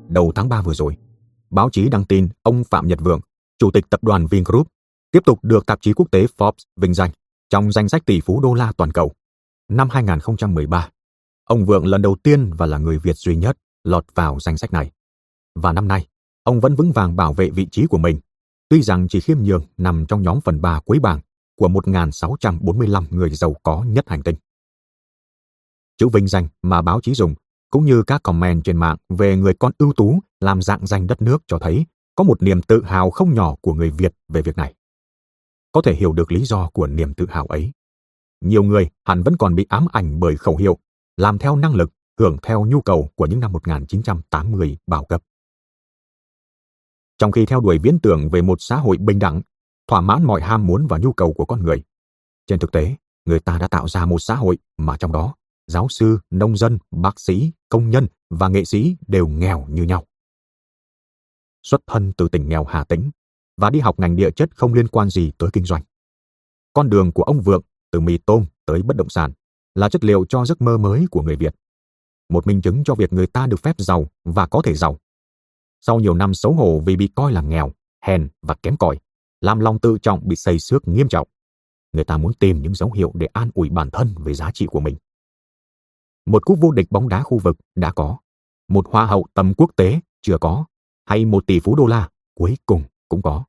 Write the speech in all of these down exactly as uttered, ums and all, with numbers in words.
Đầu tháng ba vừa rồi, báo chí đăng tin ông Phạm Nhật Vượng, chủ tịch tập đoàn Vingroup, tiếp tục được tạp chí quốc tế Forbes vinh danh trong danh sách tỷ phú đô la toàn cầu. Năm hai không một ba, ông Vượng lần đầu tiên và là người Việt duy nhất lọt vào danh sách này. Và năm nay, ông vẫn vững vàng bảo vệ vị trí của mình, tuy rằng chỉ khiêm nhường nằm trong nhóm phần ba cuối bảng của một nghìn sáu trăm bốn mươi lăm người giàu có nhất hành tinh. Chữ vinh danh mà báo chí dùng, cũng như các comment trên mạng về người con ưu tú làm rạng danh đất nước cho thấy có một niềm tự hào không nhỏ của người Việt về việc này. Có thể hiểu được lý do của niềm tự hào ấy. Nhiều người hẳn vẫn còn bị ám ảnh bởi khẩu hiệu làm theo năng lực, hưởng theo nhu cầu của những năm một nghìn chín trăm tám mươi bao cấp. Trong khi theo đuổi viễn tưởng về một xã hội bình đẳng, thỏa mãn mọi ham muốn và nhu cầu của con người, trên thực tế, người ta đã tạo ra một xã hội mà trong đó giáo sư, nông dân, bác sĩ, công nhân và nghệ sĩ đều nghèo như nhau. Xuất thân từ tỉnh nghèo Hà Tĩnh và đi học ngành địa chất không liên quan gì tới kinh doanh. Con đường của ông Vượng từ mì tôm tới bất động sản là chất liệu cho giấc mơ mới của người Việt. Một minh chứng cho việc người ta được phép giàu và có thể giàu. Sau nhiều năm xấu hổ vì bị coi là nghèo, hèn và kém cỏi, làm lòng tự trọng bị xây xước nghiêm trọng, người ta muốn tìm những dấu hiệu để an ủi bản thân về giá trị của mình. Một cúp vô địch bóng đá khu vực đã có, một hoa hậu tầm quốc tế chưa có, hay một tỷ phú đô la cuối cùng cũng có.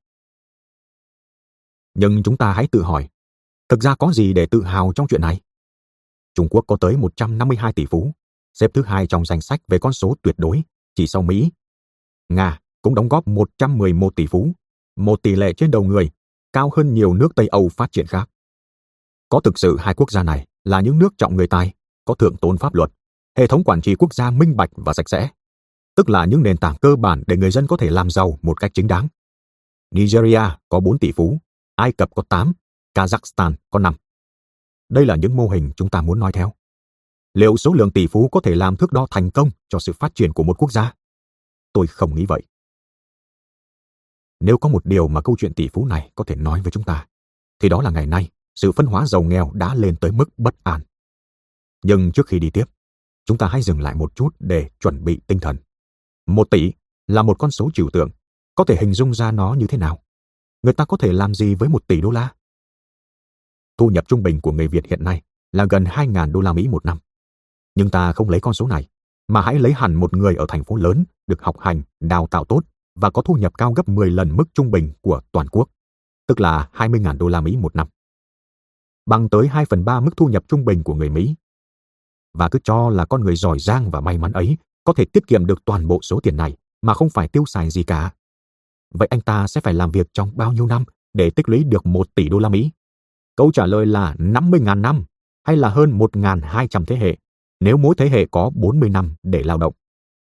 Nhưng chúng ta hãy tự hỏi, thực ra có gì để tự hào trong chuyện này? Trung Quốc có tới một trăm năm mươi hai tỷ phú, xếp thứ hai trong danh sách về con số tuyệt đối, chỉ sau Mỹ. Nga cũng đóng góp một trăm mười một tỷ phú, một tỷ lệ trên đầu người, cao hơn nhiều nước Tây Âu phát triển khác. Có thực sự hai quốc gia này là những nước trọng người tài, có thượng tôn pháp luật, hệ thống quản trị quốc gia minh bạch và sạch sẽ, tức là những nền tảng cơ bản để người dân có thể làm giàu một cách chính đáng. Nigeria có bốn tỷ phú, Ai Cập có tám, Kazakhstan có năm. Đây là những mô hình chúng ta muốn nói theo. Liệu số lượng tỷ phú có thể làm thước đo thành công cho sự phát triển của một quốc gia? Tôi không nghĩ vậy. Nếu có một điều mà câu chuyện tỷ phú này có thể nói với chúng ta, thì đó là ngày nay sự phân hóa giàu nghèo đã lên tới mức bất an. Nhưng trước khi đi tiếp, chúng ta hãy dừng lại một chút để chuẩn bị tinh thần. Một tỷ là một con số trừu tượng, có thể hình dung ra nó như thế nào? Người ta có thể làm gì với một tỷ đô la? Thu nhập trung bình của người Việt hiện nay là gần hai nghìn đô la Mỹ một năm. Nhưng ta không lấy con số này, mà hãy lấy hẳn một người ở thành phố lớn, được học hành, đào tạo tốt và có thu nhập cao gấp mười lần mức trung bình của toàn quốc, tức là hai mươi nghìn đô la Mỹ một năm. Bằng tới hai phần ba mức thu nhập trung bình của người Mỹ. Và cứ cho là con người giỏi giang và may mắn ấy có thể tiết kiệm được toàn bộ số tiền này mà không phải tiêu xài gì cả. Vậy anh ta sẽ phải làm việc trong bao nhiêu năm để tích lũy được một tỷ đô la Mỹ? Câu trả lời là năm mươi nghìn năm, hay là hơn một nghìn hai trăm thế hệ, nếu mỗi thế hệ có bốn mươi năm để lao động.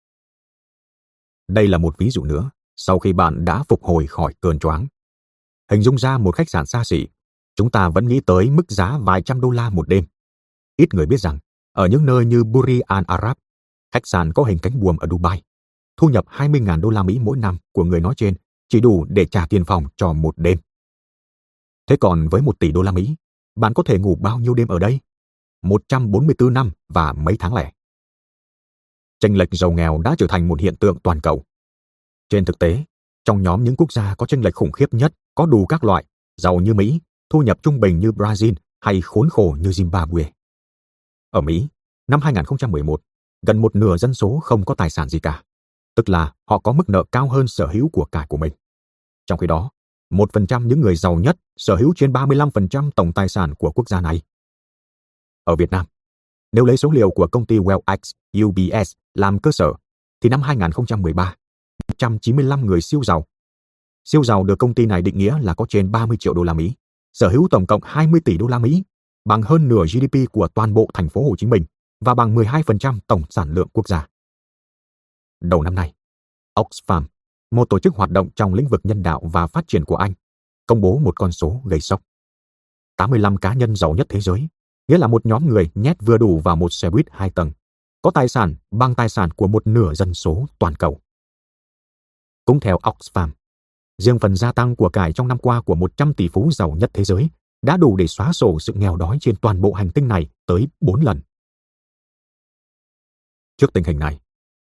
Đây là một ví dụ nữa, sau khi bạn đã phục hồi khỏi cơn choáng. Hình dung ra một khách sạn xa xỉ, chúng ta vẫn nghĩ tới mức giá vài trăm đô la một đêm. Ít người biết rằng, ở những nơi như Burj Al Arab, khách sạn có hình cánh buồm ở Dubai, thu nhập hai mươi nghìn đô la Mỹ mỗi năm của người nói trên chỉ đủ để trả tiền phòng cho một đêm. Thế còn với một tỷ đô la Mỹ, bạn có thể ngủ bao nhiêu đêm ở đây? một trăm bốn mươi tư năm và mấy tháng lẻ. Chênh lệch giàu nghèo đã trở thành một hiện tượng toàn cầu. Trên thực tế, trong nhóm những quốc gia có chênh lệch khủng khiếp nhất có đủ các loại, giàu như Mỹ, thu nhập trung bình như Brazil hay khốn khổ như Zimbabwe. Ở Mỹ, năm hai không một một, gần một nửa dân số không có tài sản gì cả, tức là họ có mức nợ cao hơn sở hữu của cải của mình. Trong khi đó, một phần trăm những người giàu nhất sở hữu trên ba mươi lăm phần trăm tổng tài sản của quốc gia này. Ở Việt Nam, nếu lấy số liệu của công ty WellX U B S làm cơ sở, thì năm hai không một ba, một trăm chín mươi lăm người siêu giàu. Siêu giàu được công ty này định nghĩa là có trên ba mươi triệu đô la Mỹ, sở hữu tổng cộng hai mươi tỷ đô la Mỹ, bằng hơn nửa G D P của toàn bộ thành phố Hồ Chí Minh và bằng mười hai phần trăm tổng sản lượng quốc gia. Đầu năm nay, Oxfam, một tổ chức hoạt động trong lĩnh vực nhân đạo và phát triển của Anh, công bố một con số gây sốc. tám mươi lăm cá nhân giàu nhất thế giới, nghĩa là một nhóm người nhét vừa đủ vào một xe buýt hai tầng, có tài sản bằng tài sản của một nửa dân số toàn cầu. Cũng theo Oxfam, riêng phần gia tăng của cải trong năm qua của một trăm tỷ phú giàu nhất thế giới đã đủ để xóa sổ sự nghèo đói trên toàn bộ hành tinh này tới bốn lần. Trước tình hình này,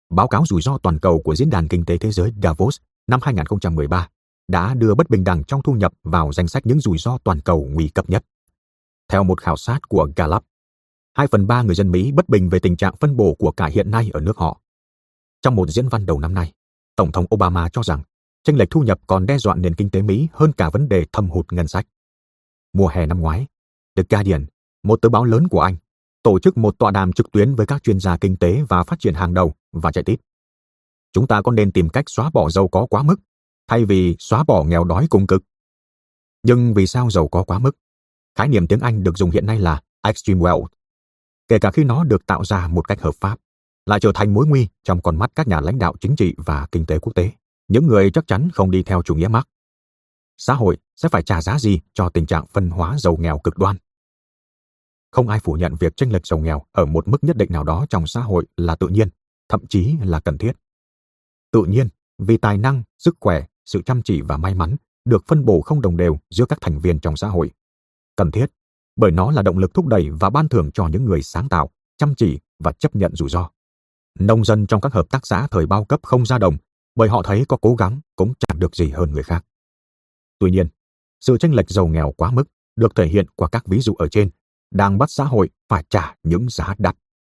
báo cáo rủi ro toàn cầu của Diễn đàn Kinh tế Thế giới Davos năm hai không một ba đã đưa bất bình đẳng trong thu nhập vào danh sách những rủi ro toàn cầu nguy cấp nhất. Theo một khảo sát của Gallup, hai phần ba người dân Mỹ bất bình về tình trạng phân bổ của cải hiện nay ở nước họ. Trong một diễn văn đầu năm nay, Tổng thống Obama cho rằng chênh lệch thu nhập còn đe dọa nền kinh tế Mỹ hơn cả vấn đề thâm hụt ngân sách. Mùa hè năm ngoái, The Guardian, một tờ báo lớn của Anh, tổ chức một tọa đàm trực tuyến với các chuyên gia kinh tế và phát triển hàng đầu và chạy tít. Chúng ta có nên tìm cách xóa bỏ giàu có quá mức, thay vì xóa bỏ nghèo đói cùng cực? Nhưng vì sao giàu có quá mức? Khái niệm tiếng Anh được dùng hiện nay là extreme wealth, kể cả khi nó được tạo ra một cách hợp pháp, lại trở thành mối nguy trong con mắt các nhà lãnh đạo chính trị và kinh tế quốc tế, những người chắc chắn không đi theo chủ nghĩa Marx. Xã hội sẽ phải trả giá gì cho tình trạng phân hóa giàu nghèo cực đoan? Không ai phủ nhận việc chênh lệch giàu nghèo ở một mức nhất định nào đó trong xã hội là tự nhiên, thậm chí là cần thiết. Tự nhiên vì tài năng, sức khỏe, sự chăm chỉ và may mắn được phân bổ không đồng đều giữa các thành viên trong xã hội. Cần thiết bởi nó là động lực thúc đẩy và ban thưởng cho những người sáng tạo, chăm chỉ và chấp nhận rủi ro. Nông dân trong các hợp tác xã thời bao cấp không ra đồng bởi họ thấy có cố gắng cũng chẳng được gì hơn người khác. Tuy nhiên, sự chênh lệch giàu nghèo quá mức được thể hiện qua các ví dụ ở trên đang bắt xã hội phải trả những giá đắt.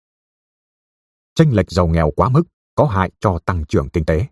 Chênh lệch giàu nghèo quá mức có hại cho tăng trưởng kinh tế.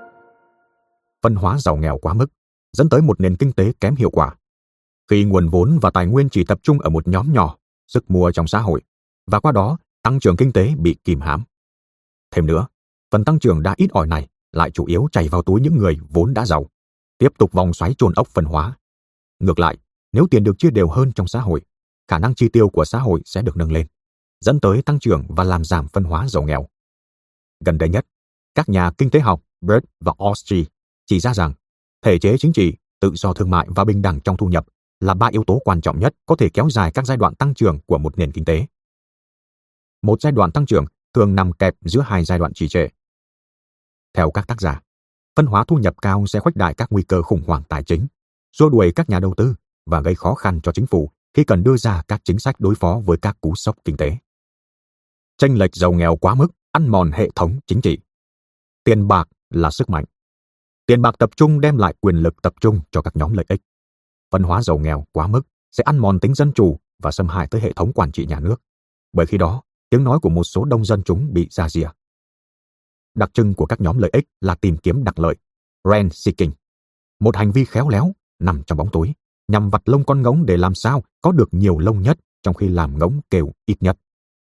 Phân hóa giàu nghèo quá mức dẫn tới một nền kinh tế kém hiệu quả. Khi nguồn vốn và tài nguyên chỉ tập trung ở một nhóm nhỏ, sức mua trong xã hội, và qua đó tăng trưởng kinh tế bị kìm hãm. Thêm nữa, phần tăng trưởng đã ít ỏi này lại chủ yếu chảy vào túi những người vốn đã giàu, tiếp tục vòng xoáy chôn ốc phân hóa. Ngược lại, nếu tiền được chia đều hơn trong xã hội, khả năng chi tiêu của xã hội sẽ được nâng lên, dẫn tới tăng trưởng và làm giảm phân hóa giàu nghèo. Gần đây nhất, các nhà kinh tế học Bird và Ostry chỉ ra rằng thể chế chính trị, tự do thương mại và bình đẳng trong thu nhập là ba yếu tố quan trọng nhất có thể kéo dài các giai đoạn tăng trưởng của một nền kinh tế. Một giai đoạn tăng trưởng thường nằm kẹp giữa hai giai đoạn trì trệ. Theo các tác giả, phân hóa thu nhập cao sẽ khuếch đại các nguy cơ khủng hoảng tài chính, xua đuổi các nhà đầu tư và gây khó khăn cho chính phủ khi cần đưa ra các chính sách đối phó với các cú sốc kinh tế. Chênh lệch giàu nghèo quá mức ăn mòn hệ thống chính trị. Tiền bạc là sức mạnh. Tiền bạc tập trung đem lại quyền lực tập trung cho các nhóm lợi ích. Phân hóa giàu nghèo quá mức sẽ ăn mòn tính dân chủ và xâm hại tới hệ thống quản trị nhà nước. Bởi khi đó, tiếng nói của một số đông dân chúng bị rà rìa. Đặc trưng của các nhóm lợi ích là tìm kiếm đặc lợi, rent seeking, một hành vi khéo léo nằm trong bóng tối, nhằm vặt lông con ngỗng để làm sao có được nhiều lông nhất trong khi làm ngỗng kêu ít nhất.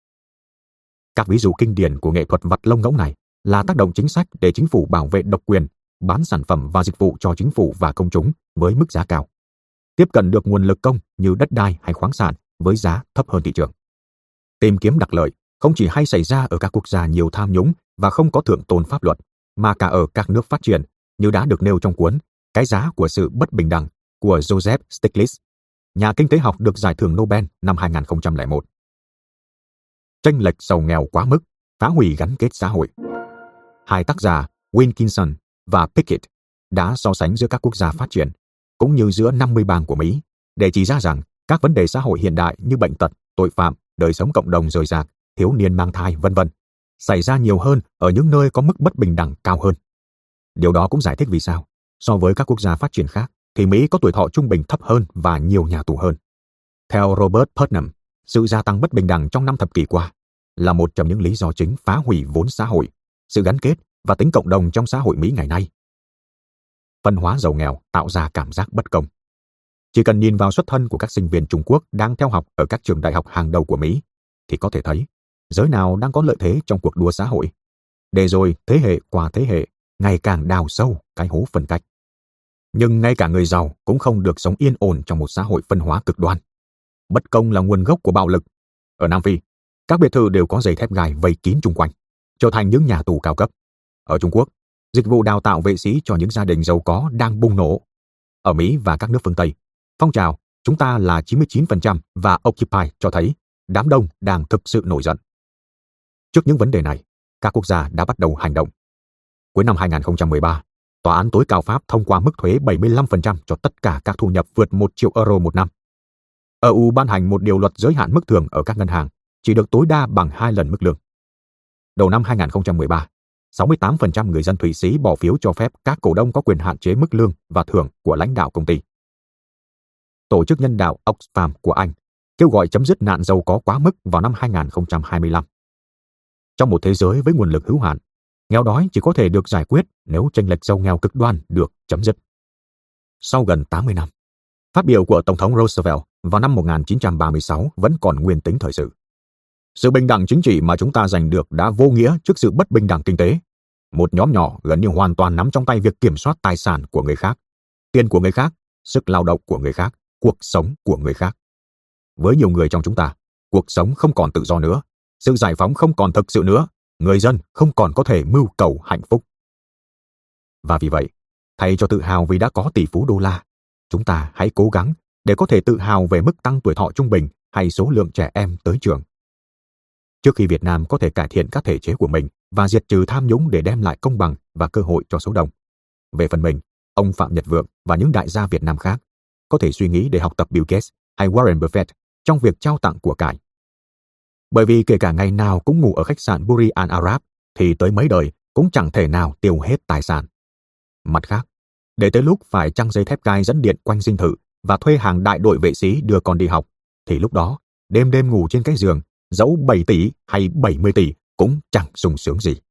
Các ví dụ kinh điển của nghệ thuật vặt lông ngỗng này là tác động chính sách để chính phủ bảo vệ độc quyền, bán sản phẩm và dịch vụ cho chính phủ và công chúng với mức giá cao, tiếp cận được nguồn lực công như đất đai hay khoáng sản với giá thấp hơn thị trường. Tìm kiếm đặc lợi không chỉ hay xảy ra ở các quốc gia nhiều tham nhũng và không có thượng tôn pháp luật, mà cả ở các nước phát triển, như đã được nêu trong cuốn Cái giá của sự bất bình đẳng của Joseph Stiglitz, nhà kinh tế học được giải thưởng Nobel năm hai không không một. Chênh lệch giàu nghèo quá mức phá hủy gắn kết xã hội. Hai tác giả Wilkinson và Pickett đã so sánh giữa các quốc gia phát triển, cũng như giữa năm mươi bang của Mỹ, để chỉ ra rằng các vấn đề xã hội hiện đại như bệnh tật, tội phạm, đời sống cộng đồng rời rạc, thiếu niên mang thai, vân vân xảy ra nhiều hơn ở những nơi có mức bất bình đẳng cao hơn. Điều đó cũng giải thích vì sao, so với các quốc gia phát triển khác, thì Mỹ có tuổi thọ trung bình thấp hơn và nhiều nhà tù hơn. Theo Robert Putnam, sự gia tăng bất bình đẳng trong năm thập kỷ qua là một trong những lý do chính phá hủy vốn xã hội, sự gắn kết và tính cộng đồng trong xã hội Mỹ ngày nay. Phân hóa giàu nghèo tạo ra cảm giác bất công. Chỉ cần nhìn vào xuất thân của các sinh viên Trung Quốc đang theo học ở các trường đại học hàng đầu của Mỹ, thì có thể thấy giới nào đang có lợi thế trong cuộc đua xã hội, để rồi thế hệ qua thế hệ ngày càng đào sâu cái hố phân cách. Nhưng ngay cả người giàu cũng không được sống yên ổn trong một xã hội phân hóa cực đoan. Bất công là nguồn gốc của bạo lực. Ở Nam Phi, các biệt thự đều có dây thép gai vây kín chung quanh, trở thành những nhà tù cao cấp. Ở Trung Quốc, dịch vụ đào tạo vệ sĩ cho những gia đình giàu có đang bùng nổ. Ở Mỹ và các nước phương Tây, phong trào chúng ta là chín mươi chín phần trăm và Occupy cho thấy đám đông đang thực sự nổi giận. Trước những vấn đề này, các quốc gia đã bắt đầu hành động. Cuối năm hai không một ba, Tòa án tối cao Pháp thông qua mức thuế bảy mươi lăm phần trăm cho tất cả các thu nhập vượt một triệu euro một năm. e u ban hành một điều luật giới hạn mức thưởng ở các ngân hàng chỉ được tối đa bằng hai lần mức lương. Đầu năm hai không một ba, sáu mươi tám phần trăm người dân Thụy Sĩ bỏ phiếu cho phép các cổ đông có quyền hạn chế mức lương và thưởng của lãnh đạo công ty. Tổ chức nhân đạo Oxfam của Anh kêu gọi chấm dứt nạn giàu có quá mức vào năm hai nghìn không trăm hai mươi lăm. Trong một thế giới với nguồn lực hữu hạn, nghèo đói chỉ có thể được giải quyết nếu chênh lệch giàu nghèo cực đoan được chấm dứt. Sau gần tám mươi năm, phát biểu của Tổng thống Roosevelt vào năm một nghìn chín trăm ba mươi sáu vẫn còn nguyên tính thời sự. Sự bình đẳng chính trị mà chúng ta giành được đã vô nghĩa trước sự bất bình đẳng kinh tế. Một nhóm nhỏ gần như hoàn toàn nắm trong tay việc kiểm soát tài sản của người khác, tiền của người khác, sức lao động của người khác, cuộc sống của người khác. Với nhiều người trong chúng ta, cuộc sống không còn tự do nữa, sự giải phóng không còn thực sự nữa, người dân không còn có thể mưu cầu hạnh phúc. Và vì vậy, thay cho tự hào vì đã có tỷ phú đô la, chúng ta hãy cố gắng để có thể tự hào về mức tăng tuổi thọ trung bình hay số lượng trẻ em tới trường. Trước khi Việt Nam có thể cải thiện các thể chế của mình và diệt trừ tham nhũng để đem lại công bằng và cơ hội cho số đông, về phần mình, ông Phạm Nhật Vượng và những đại gia Việt Nam khác có thể suy nghĩ để học tập Bill Gates hay Warren Buffett trong việc trao tặng của cải. Bởi vì kể cả ngày nào cũng ngủ ở khách sạn Burj Al Arab thì tới mấy đời cũng chẳng thể nào tiêu hết tài sản. Mặt khác, để tới lúc phải trăng dây thép gai dẫn điện quanh dinh thự và thuê hàng đại đội vệ sĩ đưa con đi học, thì lúc đó đêm đêm ngủ trên cái giường, dẫu bảy tỷ hay bảy mươi tỷ cũng chẳng sung sướng gì.